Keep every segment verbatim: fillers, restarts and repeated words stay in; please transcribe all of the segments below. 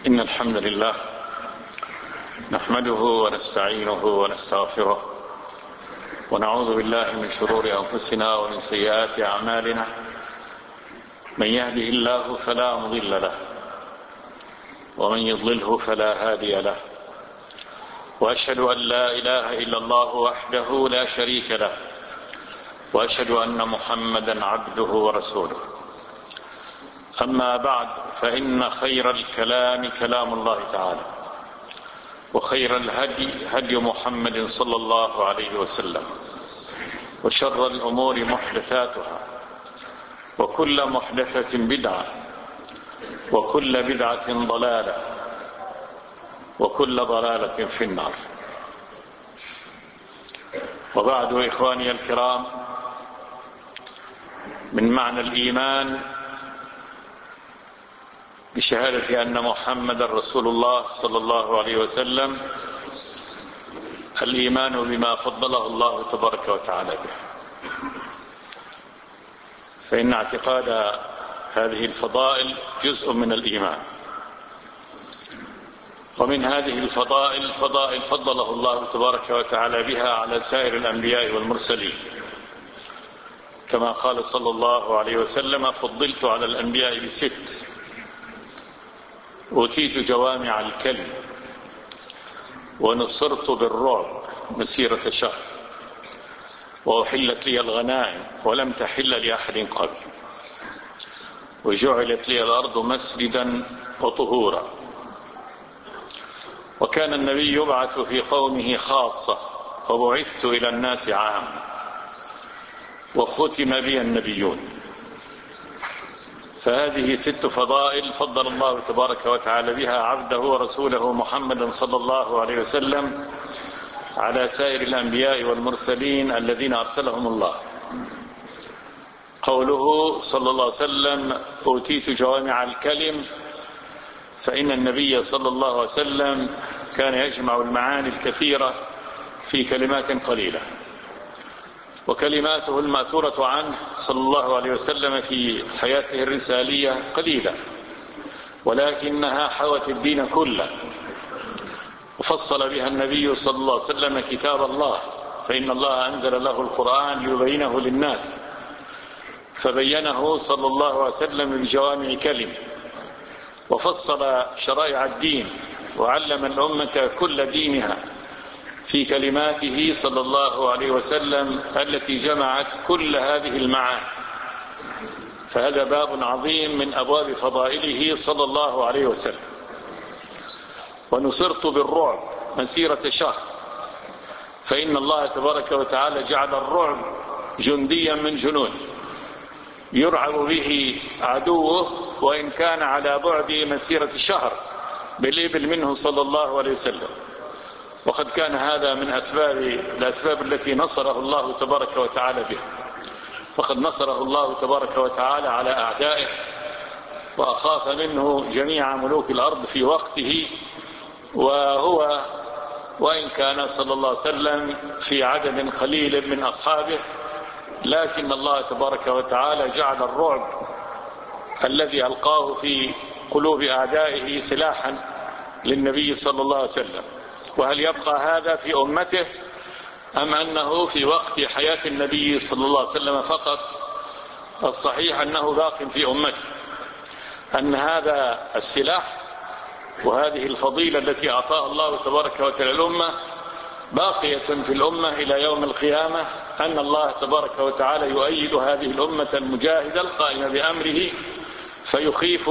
إن الحمد لله نحمده ونستعينه ونستغفره ونعوذ بالله من شرور أنفسنا ومن سيئات أعمالنا. من يهده الله فلا مضل له ومن يضلله فلا هادي له، وأشهد أن لا إله إلا الله وحده لا شريك له، وأشهد أن محمدا عبده ورسوله. أما بعد، فإن خير الكلام كلام الله تعالى، وخير الهدي هدي محمد صلى الله عليه وسلم، وشر الأمور محدثاتها، وكل محدثة بدعة، وكل بدعة ضلالة، وكل ضلالة في النار. وبعد، إخواني الكرام، من معنى الإيمان بشهادة أن محمد رسول الله صلى الله عليه وسلم الإيمان بما فضله الله تبارك وتعالى به، فإن اعتقاد هذه الفضائل جزء من الإيمان. ومن هذه الفضائل فضائل فضله الله تبارك وتعالى بها على سائر الأنبياء والمرسلين، كما قال صلى الله عليه وسلم: فضلت على الأنبياء بست: أوتيت جوامع الكلم، ونصرت بالرعب مسيرة شهر، وأحلت لي الغنائم ولم تحل لأحد قبل، وجعلت لي الأرض مسجدا وطهورا. وكان النبي يبعث في قومه خاصة، وبعثت إلى الناس عامة، وختم بي النبيون. فهذه ست فضائل فضل الله تبارك وتعالى بها عبده ورسوله محمدا صلى الله عليه وسلم على سائر الأنبياء والمرسلين الذين أرسلهم الله. قوله صلى الله عليه وسلم: أوتيت جوامع الكلم، فإن النبي صلى الله عليه وسلم كان يجمع المعاني الكثيرة في كلمات قليلة، وكلماته المأثورة عنه صلى الله عليه وسلم في حياته الرسالية قليلة، ولكنها حوت الدين كله، وفصل بها النبي صلى الله عليه وسلم كتاب الله، فإن الله أنزل له القرآن ليبينه للناس، فبينه صلى الله عليه وسلم بجوامع كلم، وفصل شرائع الدين وعلم الأمة كل دينها في كلماته صلى الله عليه وسلم التي جمعت كل هذه المعاني. فهذا باب عظيم من أبواب فضائله صلى الله عليه وسلم. ونصرت بالرعب مسيرة شهر، فإن الله تبارك وتعالى جعل الرعب جنديا من جنود يرعب به عدوه، وإن كان على بعد مسيرة شهر بالإبل منه صلى الله عليه وسلم. وقد كان هذا من أسباب الأسباب التي نصره الله تبارك وتعالى بها، فقد نصره الله تبارك وتعالى على أعدائه، وأخاف منه جميع ملوك الأرض في وقته، وهو وإن كان صلى الله عليه وسلم في عدد قليل من أصحابه، لكن الله تبارك وتعالى جعل الرعب الذي ألقاه في قلوب أعدائه سلاحا للنبي صلى الله عليه وسلم. وهل يبقى هذا في أمته، أم أنه في وقت حياة النبي صلى الله عليه وسلم فقط؟ الصحيح أنه باق في أمته، أن هذا السلاح وهذه الفضيلة التي أعطاها الله تبارك وتعالى الأمة باقية في الأمة إلى يوم القيامة، أن الله تبارك وتعالى يؤيد هذه الأمة المجاهدة القائمة بأمره، فيخيف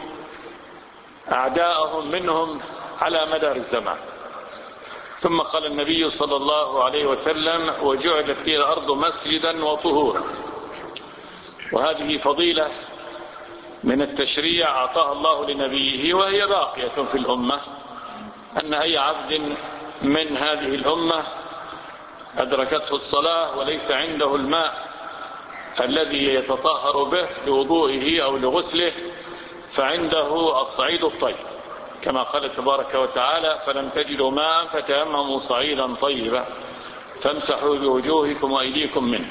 أعداءهم منهم على مدار الزمان. ثم قال النبي صلى الله عليه وسلم: وجعلت لي الأرض مسجدا وطهورا. وهذه فضيلة من التشريع أعطاها الله لنبيه، وهي باقية في الأمة، أن أي عبد من هذه الأمة أدركته الصلاة وليس عنده الماء الذي يتطهر به لوضوئه أو لغسله، فعنده الصعيد الطيب، كما قال تبارك وتعالى: فلم تجدوا ماء فتيمموا صعيدا طيبا فامسحوا بوجوهكم وأيديكم منه.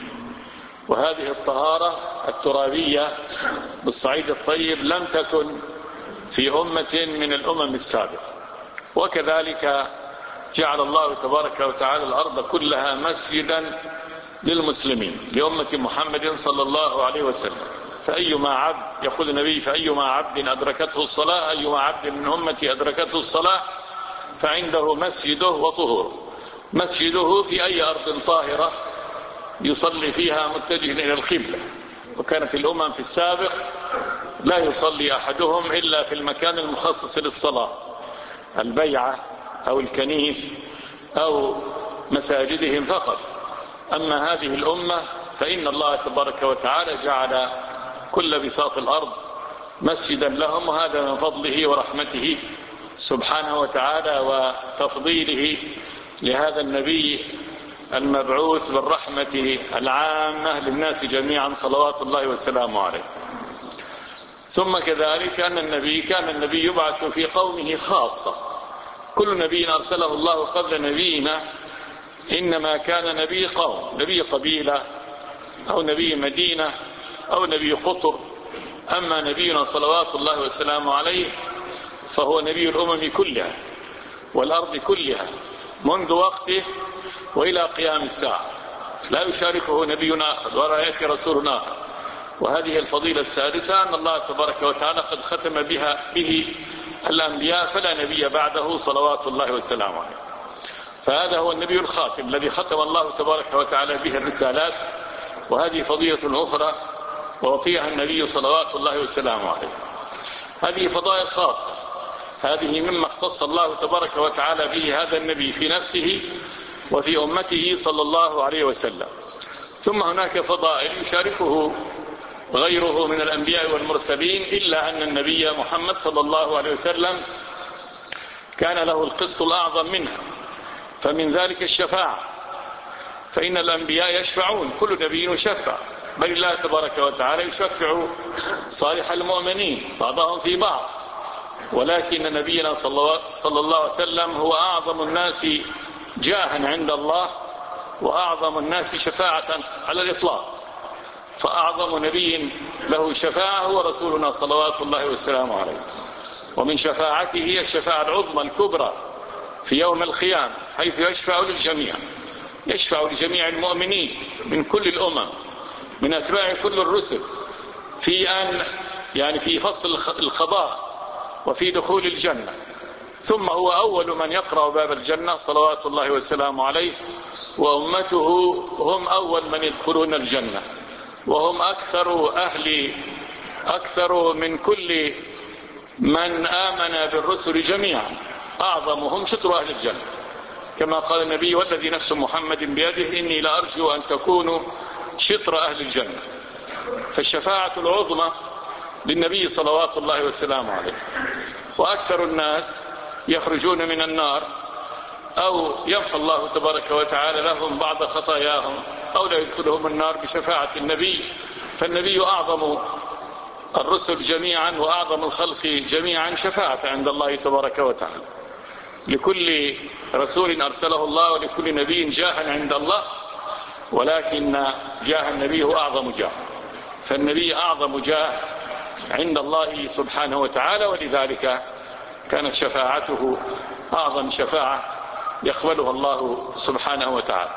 وهذه الطهارة الترابية بالصعيد الطيب لم تكن في أمة من الأمم السابقة. وكذلك جعل الله تبارك وتعالى الأرض كلها مسجدا للمسلمين لأمة محمد صلى الله عليه وسلم. فأيما عبد، يقول النبي: فأيما عبد أدركته الصلاة، أيما عبد من أمتي أدركته الصلاة فعنده مسجده وطهوره. مسجده في أي أرض طاهرة يصلي فيها متجها إلى القبلة. وكانت الأمم في السابق لا يصلي أحدهم إلا في المكان المخصص للصلاة، البيعة أو الكنيس أو مساجدهم فقط. أما هذه الأمة فإن الله تبارك وتعالى جعل كل بساط الأرض مسجدا لهم، وهذا من فضله ورحمته سبحانه وتعالى وتفضيله لهذا النبي المبعوث بالرحمة العامة للناس جميعا صلوات الله وسلامه عليه. ثم كذلك أن النبي كان النبي يبعث في قومه خاصة. كل نبي أرسله الله قبل نبينا إنما كان نبي قوم، نبي قبيلة أو نبي مدينة أو نبي قطر. أما نبينا صلوات الله وسلامه عليه فهو نبي الأمم كلها والأرض كلها منذ وقته وإلى قيام الساعة، لا يشاركه نبي آخر ولا يأتي رسول آخر. وهذه الفضيلة السادسة أن الله تبارك وتعالى قد ختم بها به الأنبياء، فلا نبي بعده صلوات الله وسلامه عليه. فهذا هو النبي الخاتم الذي ختم الله تبارك وتعالى به الرسالات، وهذه فضيلة أخرى ووفيها النبي صلوات الله وسلامه عليه. هذه فضائل خاصة، هذه مما اختص الله تبارك وتعالى به هذا النبي في نفسه وفي أمته صلى الله عليه وسلم. ثم هناك فضائل يشاركه غيره من الأنبياء والمرسلين، إلا أن النبي محمد صلى الله عليه وسلم كان له القسط الأعظم منها، فمن ذلك الشفاعة. فإن الأنبياء يشفعون، كل نبي يشفع، بل الله تبارك وتعالى يشفع صالح المؤمنين بعضهم في بعض. ولكن نبينا صلى الله عليه وسلم هو أعظم الناس جاها عند الله وأعظم الناس شفاعة على الإطلاق. فأعظم نبي له شفاعة هو رسولنا صلوات الله وسلامه عليه. ومن شفاعته هي الشفاعة العظمى الكبرى في يوم القيامة، حيث يشفع للجميع، يشفع لجميع المؤمنين من كل الأمم من أتباع كل الرسل في أن يعني في فصل القضاء وفي دخول الجنة. ثم هو أول من يقرأ باب الجنة صلوات الله وسلامه عليه، وأمته هم أول من يدخلون الجنة، وهم أكثر أهل أكثر من كل من آمن بالرسل جميعا، أعظمهم شطر أهل الجنة، كما قال النبي: والذي نفس محمد بيده إني لأرجو أن تكونوا شطر أهل الجنة. فالشفاعة العظمى للنبي صلوات الله وسلامه عليه. وأكثر الناس يخرجون من النار أو يمحو الله تبارك وتعالى لهم بعض خطاياهم أو لا يدخلهم النار بشفاعة النبي. فالنبي أعظم الرسل جميعا وأعظم الخلق جميعا شفاعة عند الله تبارك وتعالى. لكل رسول أرسله الله ولكل نبي جاها عند الله، ولكن جاه النبي هو أعظم جاه، فالنبي أعظم جاه عند الله سبحانه وتعالى، ولذلك كانت شفاعته أعظم شفاعة يقبلها الله سبحانه وتعالى.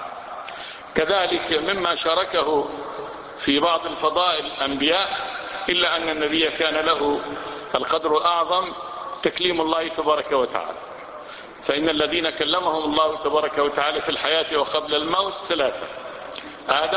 كذلك مما شاركه في بعض الفضائل الأنبياء، إلا أن النبي كان له القدر الأعظم تكليم الله تبارك وتعالى. فإن الذين كلمهم الله تبارك وتعالى في الحياة وقبل الموت ثلاثة: آدم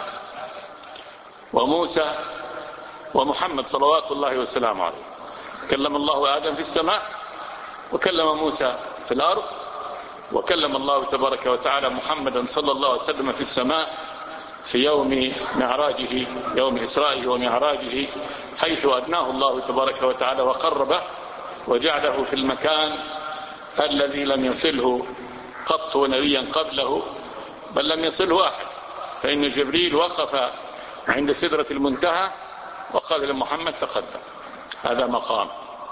وموسى ومحمد صلوات الله وسلامه عليه. كلم الله آدم في السماء، وكلم موسى في الأرض، وكلم الله تبارك وتعالى محمدا صلى الله عليه وسلم في السماء في يوم معراجه، يوم إسرائه ومعراجه، حيث أدناه الله تبارك وتعالى وقربه وجعله في المكان الذي لم يصله قط نبيا قبله، بل لم يصله أحد. فإن جبريل وقف عند سدرة المنتهى وقال لمحمد: تقدم، هذا مقام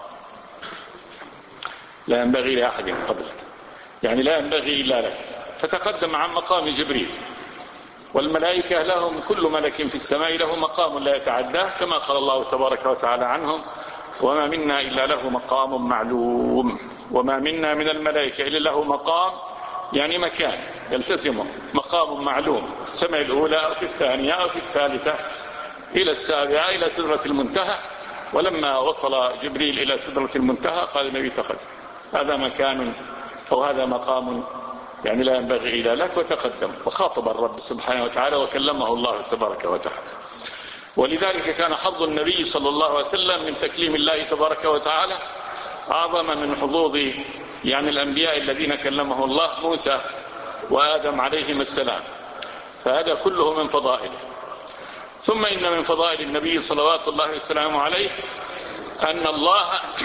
لا ينبغي لأحد قبلك، يعني لا ينبغي إلا لك، فتقدم عن مقام جبريل. والملائكة لهم كل ملك في السماء له مقام لا يتعداه، كما قال الله تبارك وتعالى عنهم: وما منا إلا له مقام معلوم. وما منا من الملائكة إلا له مقام، يعني مكان يلتزمه، مقام معلوم، السماء الأولى أو في الثانية أو في الثالثة إلى السابعة إلى سدرة المنتهى. ولما وصل جبريل إلى سدرة المنتهى قال النبي تقدم، هذا مكان أو هذا مقام يعني لا ينبغي إلا لك، وتقدم وخاطب الرب سبحانه وتعالى وكلمه الله تبارك وتعالى. ولذلك كان حظ النبي صلى الله عليه وسلم من تكليم الله تبارك وتعالى أعظم من حظوظ يعني الأنبياء الذين كلمه الله موسى وآدم عليهم السلام، فهذا كله من فضائله. ثم إن من فضائل النبي صلوات الله وسلامه عليه أن الله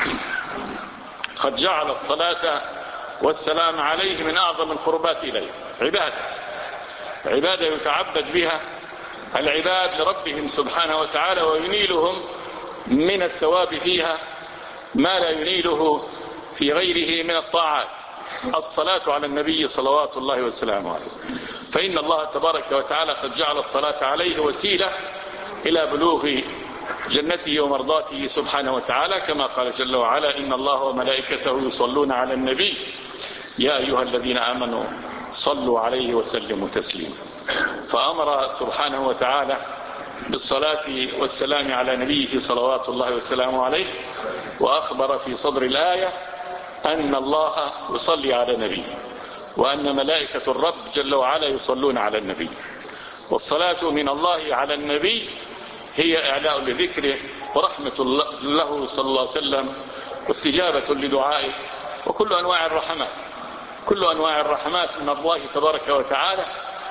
قد جعل الصلاة والسلام عليه من أعظم القربات إليه، عبادة عبادة يتعبد بها العباد لربهم سبحانه وتعالى، وينيلهم من الثواب فيها ما لا ينيله في غيره من الطاعات. الصلاة على النبي صلوات الله وسلامه عليه، فإن الله تبارك وتعالى قد جعل الصلاة عليه وسيلة إلى بلوغ جنته ومرضاته سبحانه وتعالى، كما قال جل وعلا: إن الله وملائكته يصلون على النبي يا أيها الذين آمنوا صلوا عليه وسلموا تسليما. فأمر سبحانه وتعالى بالصلاة والسلام على نبيه صلوات الله وسلامه عليه، وأخبر في صدر الآية أن الله يصلي على نبيه، وأن ملائكة الرب جل وعلا يصلون على النبي. والصلاة من الله على النبي هي إعلاء لذكره ورحمة له صلى الله عليه وسلم واستجابة لدعائه، وكل أنواع الرحمات كل أنواع الرحمات من الله تبارك وتعالى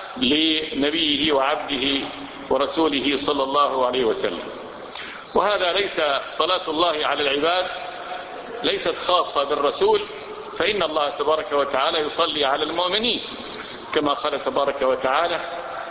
لنبيه وعبده ورسوله صلى الله عليه وسلم. وهذا ليس صلاة الله على العباد ليست خاصة بالرسول، فإن الله تبارك وتعالى يصلي على المؤمنين، كما قال تبارك وتعالى: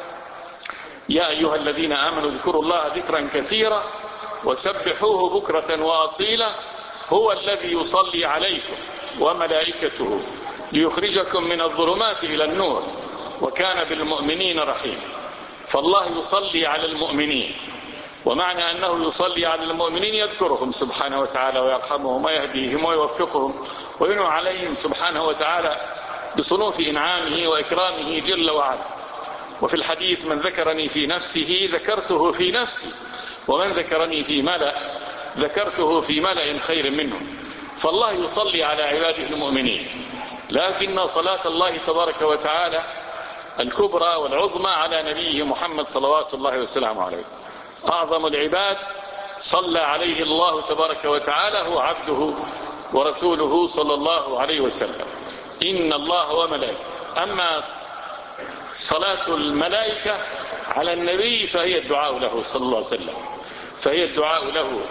يا أيها الذين آمنوا اذكروا الله ذكرا كثيرا وسبحوه بكرة وأصيلا هو الذي يصلي عليكم وملائكته ليخرجكم من الظلمات إلى النور وكان بالمؤمنين رحيما. فالله يصلي على المؤمنين، ومعنى أنه يصلي على المؤمنين يذكرهم سبحانه وتعالى ويرحمهم ويهديهم ويوفقهم وينعم عليهم سبحانه وتعالى بصنوف إنعامه وإكرامه جل وعلا. وفي الحديث: من ذكرني في نفسه ذكرته في نفسي، ومن ذكرني في ملأ ذكرته في ملأ خير منه. فالله يصلي على عباده المؤمنين، لكن صلاة الله تبارك وتعالى الكبرى والعظمى على نبيه محمد صلوات الله وسلامه عليه. أعظم العباد صلى عليه الله تبارك وتعالى هو عبده ورسوله صلى الله عليه وسلم. إن الله وملائكته. أما صلاة الملائكة على النبي فهي الدعاء له صلى الله عليه وسلم، فهي الدعاء له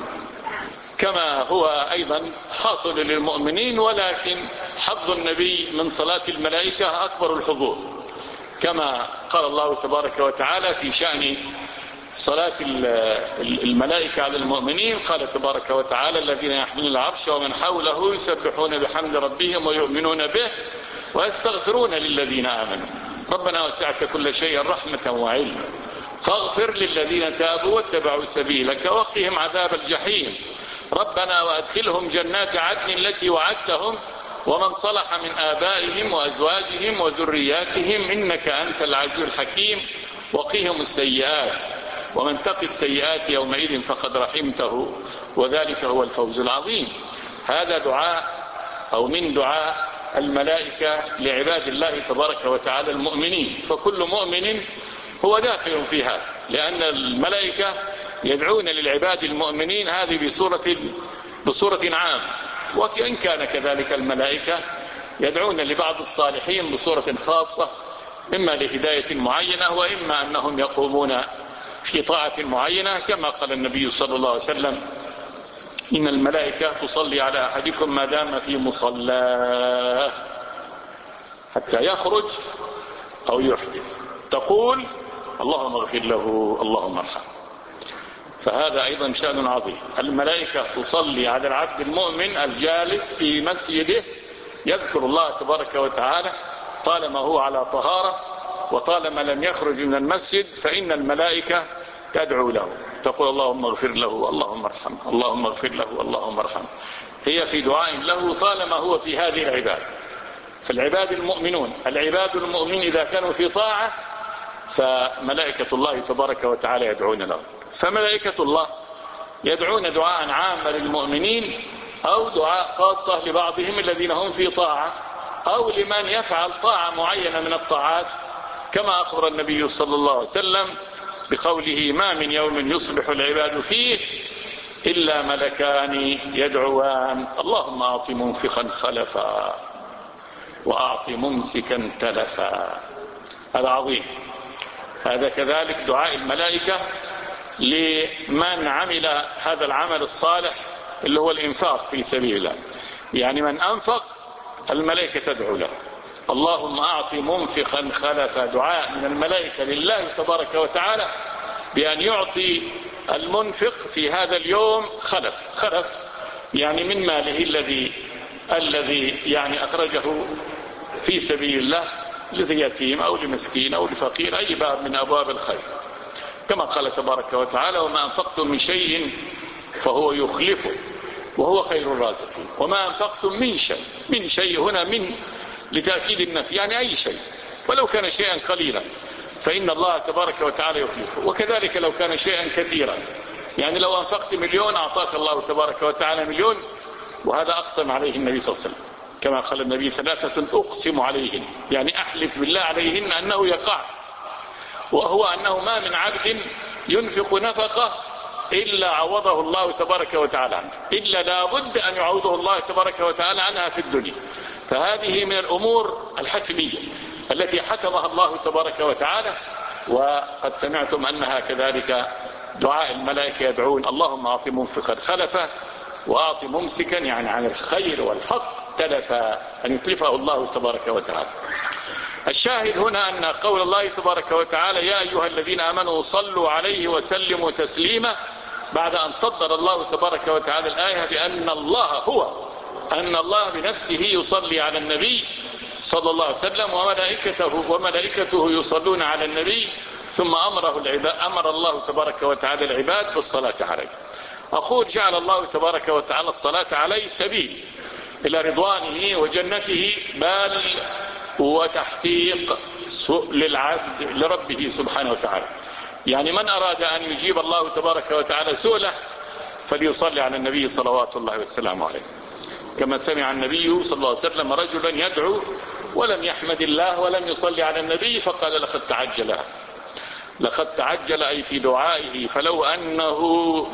كما هو أيضا حاصل للمؤمنين، ولكن حظ النبي من صلاة الملائكة أكبر الحظوظ، كما قال الله تبارك وتعالى في شأن صلاة الملائكة على المؤمنين. قال تبارك وتعالى: الذين يحملون العرش ومن حوله يسبحون بحمد ربهم ويؤمنون به ويستغفرون للذين آمنوا ربنا وسعت كل شيء رحمة وعلما فاغفر للذين تابوا واتبعوا سبيلك وقهم عذاب الجحيم ربنا وأدخلهم جنات عدن التي وعدتهم ومن صلح من آبائهم وأزواجهم وذرياتهم إنك أنت العزيز الحكيم وقهم السيئات ومن تق السيئات يومئذ فقد رحمته وذلك هو الفوز العظيم. هذا دعاء أو من دعاء الملائكة لعباد الله تبارك وتعالى المؤمنين، فكل مؤمن هو داخل في هذا، لأن الملائكة يدعون للعباد المؤمنين هذه بصورة, بصورة عامة، وإن كان كذلك الملائكة يدعون لبعض الصالحين بصورة خاصة، إما لهداية معينة وإما أنهم يقومون في طاعة معينة، كما قال النبي صلى الله عليه وسلم: إن الملائكة تصلي على أحدكم ما دام في مصلاه حتى يخرج أو يحدث تقول اللهم اغفر له اللهم ارحمه. فهذا أيضا شأن عظيم. الملائكة تصلي على العبد المؤمن الجالس في مسجده يذكر الله تبارك وتعالى طالما هو على طهارة وطالما لم يخرج من المسجد، فإن الملائكة تدعو له. تقول اللهم اغفر له اللهم ارحمه اللهم اغفر له اللهم ارحمه، هي في دعاء له طالما هو في هذه العباد. فالعباد المؤمنون العباد المؤمنين إذا كانوا في طاعة فملائكة الله تبارك وتعالى يدعون له. فملائكة الله يدعون دعاء عاما للمؤمنين أو دعاء خاصة لبعضهم الذين هم في طاعة أو لمن يفعل طاعة معينة من الطاعات، كما أخبر النبي صلى الله عليه وسلم بقوله ما من يوم يصبح العباد فيه إلا ملكان يدعوان اللهم أعط منفقا خلفا وأعط ممسكا تلفا. هذا عظيم. هذا كذلك دعاء الملائكة لمن عمل هذا العمل الصالح اللي هو الإنفاق في سبيل الله. يعني من أنفق الملائكة تدعو له اللهم أعط منفقا خلفا، دعاء من الملائكة لله تبارك وتعالى بأن يعطي المنفق في هذا اليوم خلف. خلف يعني من ماله الذي الذي يعني أخرجه في سبيل الله ليتيم أو لمسكين أو لفقير، أي باب من أبواب الخير، كما قال تبارك وتعالى وما أنفقتم من شيء فهو يخلفه وهو خير الرازقين. وما أنفقتم من شيء، من شيء هنا من لتأكيد النفي، يعني أي شيء ولو كان شيئا قليلا فإن الله تبارك وتعالى يخلفه، وكذلك لو كان شيئا كثيرا، يعني لو أنفقت مليون أعطاك الله تبارك وتعالى مليون. وهذا أقسم عليه النبي صلى الله عليه وسلم كما قال النبي ثلاثة أقسم عليهن، يعني أحلف بالله عليهن أنه يقع، وهو أنه ما من عبد ينفق نفقة إلا عوضه الله تبارك وتعالى عنه، إلا لابد أن يعوضه الله تبارك وتعالى عنها في الدنيا. فهذه من الأمور الحتمية التي حتمها الله تبارك وتعالى. وقد سمعتم أنها كذلك دعاء الملائكة يدعون اللهم أعط منفقا خلفا وأعط ممسكا يعني عن الخير والحق تلفا، أن يتلفه الله تبارك وتعالى. الشاهد هنا أن قول الله تبارك وتعالى يا أيها الذين آمنوا صلوا عليه وسلموا تسليما، بعد أن صدر الله تبارك وتعالى الآية بأن الله هو أن الله بنفسه يصلي على النبي صلى الله عليه وسلم وملائكته وملائكته يصلون على النبي، ثم أمره العباد أمر الله تبارك وتعالى العباد بالصلاة عليه. أقول جعل الله تبارك وتعالى الصلاة عليه سبيل إلى رضوانه وجنته، بل وتحقيق للعبد لربه سبحانه وتعالى. يعني من أراد أن يجيب الله تبارك وتعالى سؤله فليصلي على النبي صلوات الله والسلام عليه، كما سمع النبي صلى الله عليه وسلم رجلا يدعو ولم يحمد الله ولم يصلي على النبي فقال لقد تعجل لقد تعجل أي في دعائه، فلو أنه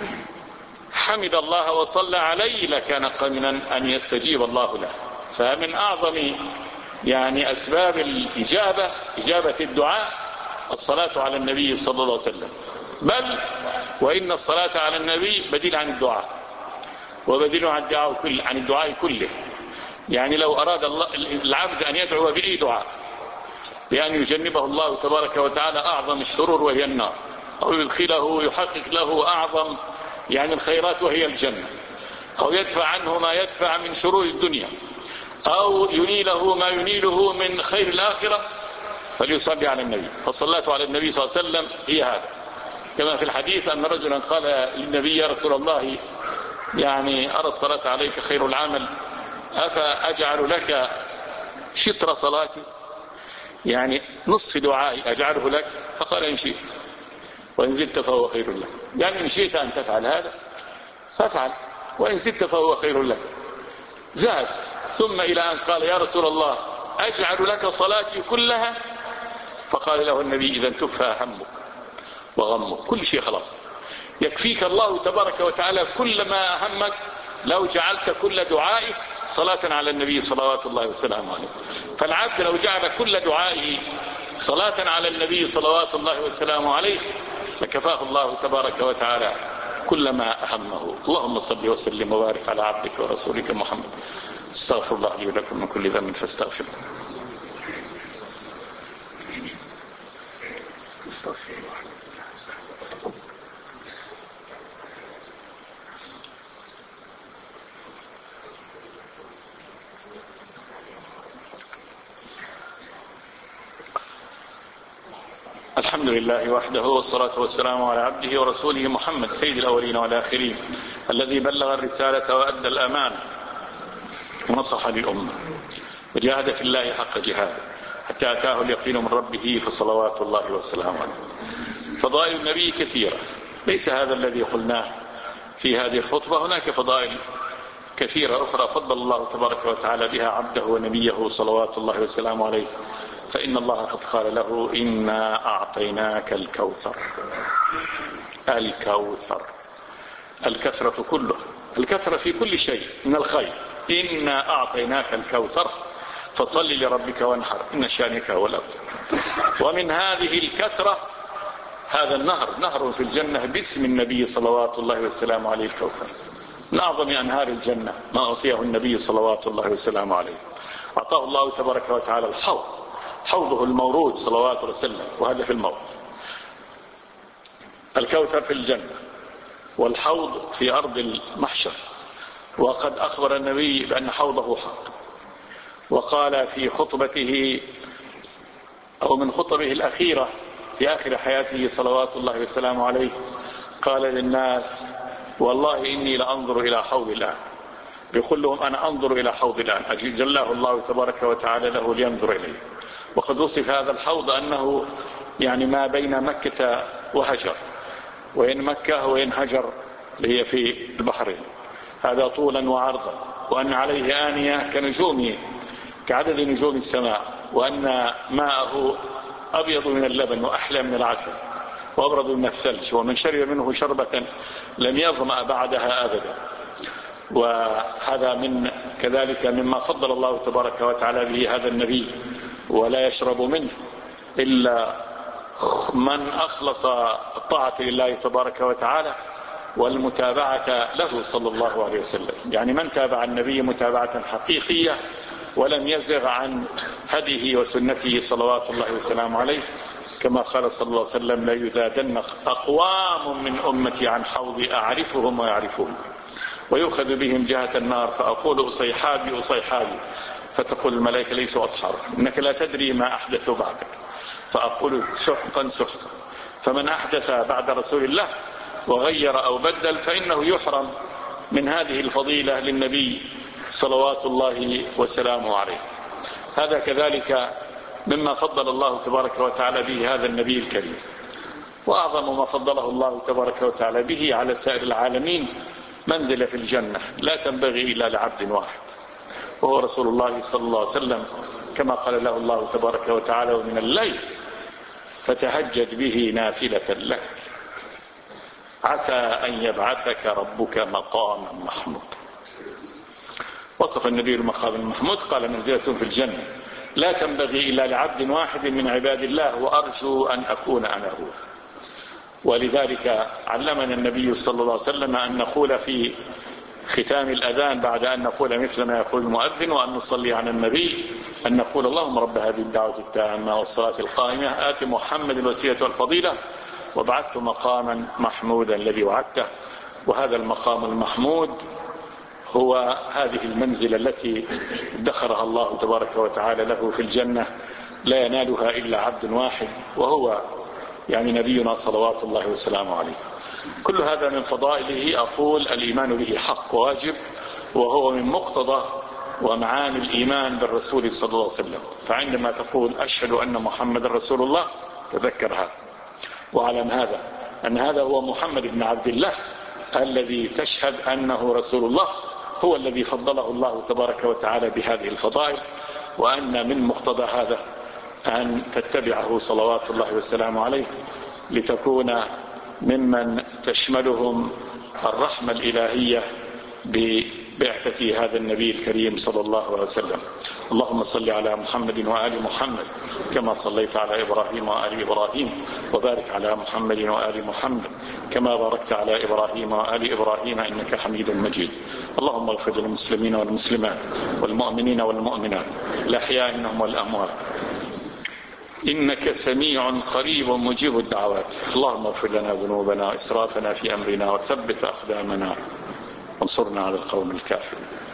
حمد الله وصلى عليه لكان قمنا أن يستجيب الله له. فمن أعظم يعني أسباب الإجابة إجابة الدعاء الصلاة على النبي صلى الله عليه وسلم، بل وإن الصلاة على النبي بديل عن الدعاء وبديل عن الدعاء كل عن الدعاء كله. يعني لو أراد الله العبد أن يدعو بأي دعاء بأن يجنبه الله تبارك وتعالى أعظم الشرور وهي النار، أو يدخله يحقق له أعظم يعني الخيرات وهي الجنة، أو يدفع عنه ما يدفع من شرور الدنيا، أو ينيله ما ينيله من خير الآخرة، فليصلي على النبي. فالصلاة على النبي صلى الله عليه وسلم هي هذا، كما في الحديث أن رجلا قال للنبي يا رسول الله يعني أرى الصلاة عليك خير العمل أفأجعل لك شطر صلاتي، يعني نصف دعائي أجعله لك؟ فقال إن شئت وإن زدت فهو خير لك، يعني إن شئت أن تفعل هذا فافعل وإن زدت فهو خير لك. زاد ثم إلى أن قال يا رسول الله أجعل لك صلاتي كلها؟ فقال له النبي إذا تكفى همك وغمك، كل شيء خلاص يكفيك الله تبارك وتعالى كل ما أهمك لو جعلت كل دعائك صلاة على النبي صلوات الله وسلامه عليه. فالعبد لو جعل كل دعائه صلاة على النبي صلوات الله وسلامه عليه لكفاه الله تبارك وتعالى كل ما أهمه. اللهم صل وسلم وبارك على عبدك ورسولك محمد. استغفر الله لي ولكم من كل ذنب فاستغفروه. الحمد لله وحده، والصلاة والسلام على عبده ورسوله محمد سيد الأولين والآخرين، الذي بلغ الرسالة وأدى الأمانة ونصح للأمة وجاهد في الله حق جهاده حتى أتاه اليقين من ربه، فصلوات الله وسلامه عليه. فضائل النبي كثيرة، ليس هذا الذي قلناه في هذه الخطبة، هناك فضائل كثيرة أخرى فضل الله تبارك وتعالى بها عبده ونبيه صلوات الله وسلامه عليه. فإن الله قد قال له: إنا أعطيناك الكوثر. الكوثر، الكثرة كله، الكثرة في كل شيء من الخير. إنا أعطيناك الكوثر فصل لربك وانحر إن شانك هو الأبتر. ومن هذه الكثرة هذا النهر، نهر في الجنة باسم النبي صلوات الله وسلامه عليه، الكوثر، من أعظم أنهار الجنة ما أعطيه النبي صلوات الله وسلامه عليه. أعطاه الله تبارك وتعالى الحوض، حوضه المورود صلوات الله وسلم، وهذا في الموت. الكوثر في الجنة والحوض في أرض المحشر. وقد أخبر النبي بأن حوضه حق، وقال في خطبته أو من خطبه الأخيرة في آخر حياته صلوات الله وسلامه عليه، قال للناس: والله إني لأنظر إلى حوض الآن. يقول لهم: أنا أنظر إلى حوض الآن. جلاه الله تبارك وتعالى له لينظر إليه. وقد وصف هذا الحوض أنه يعني ما بين مكة وهجر، وإن مكة وإن هجر اللي هي في البحرين، هذا طولا وعرضا، وأن عليه آنية كنجوم كعدد نجوم السماء، وأن ماءه أبيض من اللبن وأحلى من العسل وأبرد من الثلج، ومن شرب منه شربة لم يظمأ بعدها أبدا. وهذا من كذلك مما فضل الله تبارك وتعالى به هذا النبي، ولا يشرب منه إلا من أخلص الطاعة لله تبارك وتعالى والمتابعة له صلى الله عليه وسلم، يعني من تابع النبي متابعة حقيقية ولم يزغ عن هديه وسنته صلوات الله وسلامه عليه، كما قال صلى الله عليه وسلم: لا يزادن أقوام من أمتي عن حوضي أعرفهم ويعرفون ويؤخذ بهم جهة النار، فأقول أصيحابي أصيحابي، فتقول الملائكة: ليسوا أصحابك، إنك لا تدري ما أحدثوا بعدك، فأقول: سحقا سحقا. فمن أحدث بعد رسول الله وغير أو بدل فإنه يحرم من هذه الفضيلة للنبي صلوات الله وسلامه عليه. هذا كذلك مما فضل الله تبارك وتعالى به هذا النبي الكريم. وأعظم ما فضله الله تبارك وتعالى به على سائر العالمين منزلة في الجنة لا تنبغي إلا لعبد واحد، وهو رسول الله صلى الله عليه وسلم، كما قال له الله تبارك وتعالى: ومن الليل فتهجد به نافلة لك عسى أن يبعثك ربك مقاما محمودا. وصف النبي المقام المحمود، قال: منزلة في الجنة لا تنبغي إلا لعبد واحد من عباد الله، وأرجو أن أكون أنا هو. ولذلك علمنا النبي صلى الله عليه وسلم أن نقول في ختام الأذان بعد أن نقول مثل ما يقول المؤذن وأن نصلي على النبي، أن نقول: اللهم رب هذه الدعوة التامة والصلاة القائمة آت محمد الوسيلة والفضيلة وابعثه مقاما محمودا الذي وعدته. وهذا المقام المحمود هو هذه المنزلة التي ادخرها الله تبارك وتعالى له في الجنة، لا ينالها إلا عبد واحد، وهو يعني نبينا صلوات الله وسلامه عليه. كل هذا من فضائله. أقول: الإيمان به حق واجب، وهو من مقتضى ومعاني الإيمان بالرسول صلى الله عليه وسلم. فعندما تقول: أشهد أن محمد رسول الله، تذكر هذا وعلم هذا أن هذا هو محمد بن عبد الله الذي تشهد أنه رسول الله، هو الذي فضله الله تبارك وتعالى بهذه الفضائل، وأن من مقتضى هذا أن تتبعه صلوات الله وسلامه عليه لتكون ممن تشملهم الرحمة الإلهية ببعثة هذا النبي الكريم صلى الله عليه وسلم. اللهم صل على محمد وآل محمد كما صليت على إبراهيم وآل إبراهيم، وبارك على محمد وآل محمد كما باركت على إبراهيم وآل إبراهيم إنك حميد مجيد. اللهم اغفر للمسلمين والمسلمات والمؤمنين والمؤمنات الأحياء منهم والأموات إنك سميع قريب مجيب الدعوات. اللهم اغفر لنا ذنوبنا وإسرافنا في أمرنا وثبت أقدامنا وانصرنا على القوم الكافرين.